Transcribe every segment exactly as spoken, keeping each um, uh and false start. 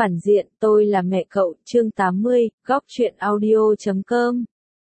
Phản diện, tôi là mẹ cậu, chương tám mươi, góc truyện audio chấm com.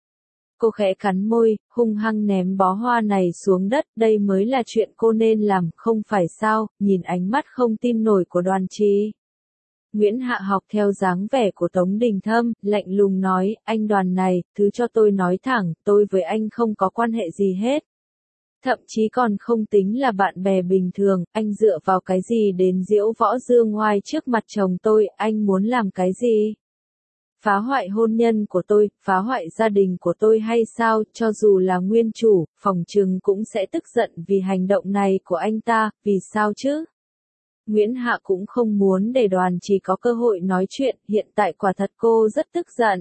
Cô khẽ cắn môi, hung hăng ném bó hoa này xuống đất, đây mới là chuyện cô nên làm, không phải sao, nhìn ánh mắt không tin nổi của Đoàn Trì. Nguyễn Hạ học theo dáng vẻ của Tống Đình Thâm, lạnh lùng nói, anh Đoàn này, thứ cho tôi nói thẳng, tôi với anh không có quan hệ gì hết. Thậm chí còn không tính là bạn bè bình thường, anh dựa vào cái gì đến diễu võ dương oai trước mặt chồng tôi, anh muốn làm cái gì? Phá hoại hôn nhân của tôi, phá hoại gia đình của tôi hay sao, cho dù là nguyên chủ, phòng trừng cũng sẽ tức giận vì hành động này của anh ta, vì sao chứ? Nguyễn Hạ cũng không muốn để Đoàn Trì có cơ hội nói chuyện, hiện tại quả thật cô rất tức giận.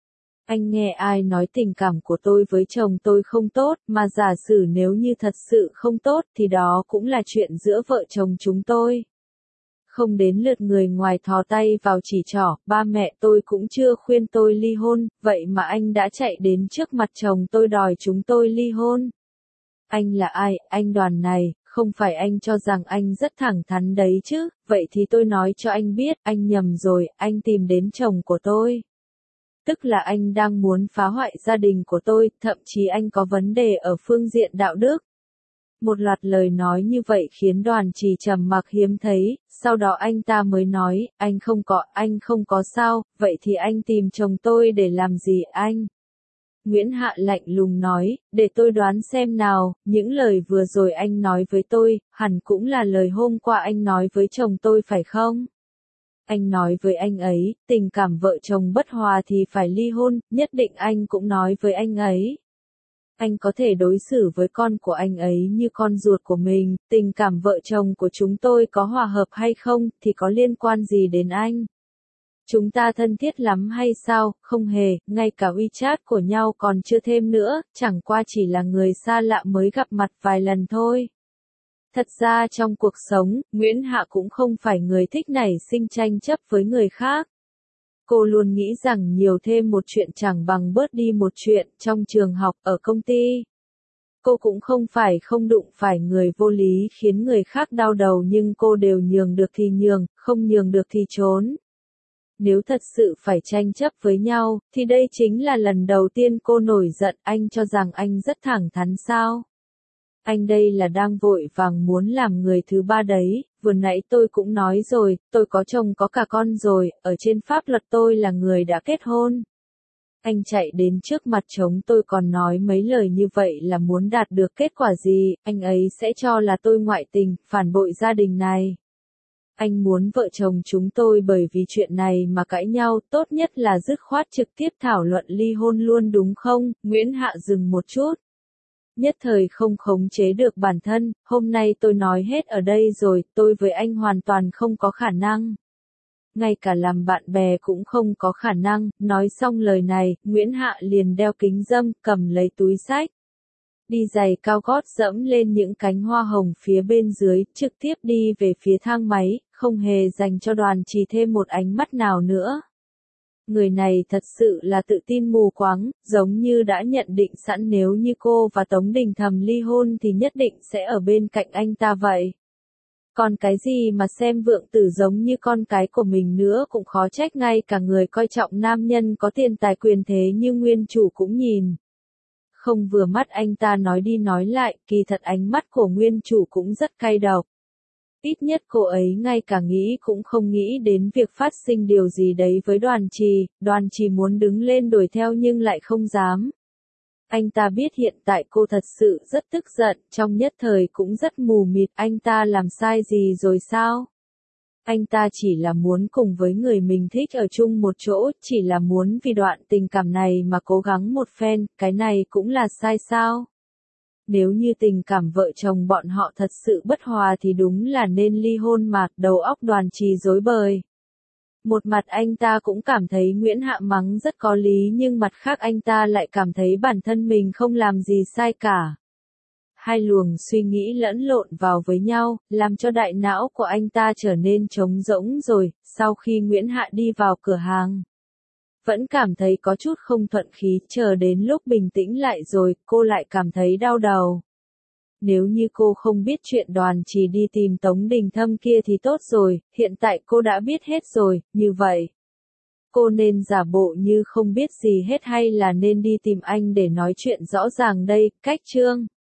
Anh nghe ai nói tình cảm của tôi với chồng tôi không tốt, mà giả sử nếu như thật sự không tốt thì đó cũng là chuyện giữa vợ chồng chúng tôi. Không đến lượt người ngoài thò tay vào chỉ trỏ, ba mẹ tôi cũng chưa khuyên tôi ly hôn, vậy mà anh đã chạy đến trước mặt chồng tôi đòi chúng tôi ly hôn. Anh là ai, anh Đoàn này, không phải anh cho rằng anh rất thẳng thắn đấy chứ, vậy thì tôi nói cho anh biết, anh nhầm rồi, anh tìm đến chồng của tôi. Tức là anh đang muốn phá hoại gia đình của tôi, thậm chí anh có vấn đề ở phương diện đạo đức. Một loạt lời nói như vậy khiến Đoàn Trì trầm mặc hiếm thấy, sau đó anh ta mới nói, anh không có, anh không có sao, vậy thì anh tìm chồng tôi để làm gì anh? Nguyễn Hạ lạnh lùng nói, để tôi đoán xem nào, những lời vừa rồi anh nói với tôi, hẳn cũng là lời hôm qua anh nói với chồng tôi phải không? Anh nói với anh ấy, tình cảm vợ chồng bất hòa thì phải ly hôn, nhất định anh cũng nói với anh ấy. Anh có thể đối xử với con của anh ấy như con ruột của mình, tình cảm vợ chồng của chúng tôi có hòa hợp hay không, thì có liên quan gì đến anh? Chúng ta thân thiết lắm hay sao, không hề, ngay cả WeChat của nhau còn chưa thêm nữa, chẳng qua chỉ là người xa lạ mới gặp mặt vài lần thôi. Thật ra trong cuộc sống, Nguyễn Hạ cũng không phải người thích nảy sinh tranh chấp với người khác. Cô luôn nghĩ rằng nhiều thêm một chuyện chẳng bằng bớt đi một chuyện, trong trường học, ở công ty. Cô cũng không phải không đụng phải người vô lý khiến người khác đau đầu nhưng cô đều nhường được thì nhường, không nhường được thì trốn. Nếu thật sự phải tranh chấp với nhau, thì đây chính là lần đầu tiên cô nổi giận, anh cho rằng anh rất thẳng thắn sao? Anh đây là đang vội vàng muốn làm người thứ ba đấy, vừa nãy tôi cũng nói rồi, tôi có chồng có cả con rồi, ở trên pháp luật tôi là người đã kết hôn. Anh chạy đến trước mặt chồng tôi còn nói mấy lời như vậy là muốn đạt được kết quả gì, anh ấy sẽ cho là tôi ngoại tình, phản bội gia đình này. Anh muốn vợ chồng chúng tôi bởi vì chuyện này mà cãi nhau, tốt nhất là dứt khoát trực tiếp thảo luận ly hôn luôn đúng không? Nguyễn Hạ dừng một chút. Nhất thời không khống chế được bản thân, hôm nay tôi nói hết ở đây rồi, tôi với anh hoàn toàn không có khả năng. Ngay cả làm bạn bè cũng không có khả năng, nói xong lời này, Nguyễn Hạ liền đeo kính râm, cầm lấy túi xách. Đi giày cao gót dẫm lên những cánh hoa hồng phía bên dưới, trực tiếp đi về phía thang máy, không hề dành cho Đoàn Trì thêm một ánh mắt nào nữa. Người này thật sự là tự tin mù quáng, giống như đã nhận định sẵn nếu như cô và Tống Đình Thâm ly hôn thì nhất định sẽ ở bên cạnh anh ta vậy. Còn cái gì mà xem vượng tử giống như con cái của mình nữa cũng khó trách ngay cả người coi trọng nam nhân có tiền tài quyền thế như nguyên chủ cũng nhìn. Không vừa mắt anh ta nói đi nói lại, kỳ thật ánh mắt của nguyên chủ cũng rất cay độc. Ít nhất cô ấy ngay cả nghĩ cũng không nghĩ đến việc phát sinh điều gì đấy với Đoàn Trì, Đoàn Trì muốn đứng lên đuổi theo nhưng lại không dám. Anh ta biết hiện tại cô thật sự rất tức giận, trong nhất thời cũng rất mù mịt, anh ta làm sai gì rồi sao? Anh ta chỉ là muốn cùng với người mình thích ở chung một chỗ, chỉ là muốn vì đoạn tình cảm này mà cố gắng một phen, cái này cũng là sai sao? Nếu như tình cảm vợ chồng bọn họ thật sự bất hòa thì đúng là nên ly hôn mà, đầu óc Đoàn Trì rối bời. Một mặt anh ta cũng cảm thấy Nguyễn Hạ mắng rất có lý nhưng mặt khác anh ta lại cảm thấy bản thân mình không làm gì sai cả. Hai luồng suy nghĩ lẫn lộn vào với nhau, làm cho đại não của anh ta trở nên trống rỗng rồi, sau khi Nguyễn Hạ đi vào cửa hàng. Vẫn cảm thấy có chút không thuận khí, chờ đến lúc bình tĩnh lại rồi, cô lại cảm thấy đau đầu. nếu như cô không biết chuyện Đoàn Trì đi tìm Tống Đình Thâm kia thì tốt rồi, hiện tại cô đã biết hết rồi, như vậy. Cô nên giả bộ như không biết gì hết hay là nên đi tìm anh để nói chuyện rõ ràng đây, cách Trương.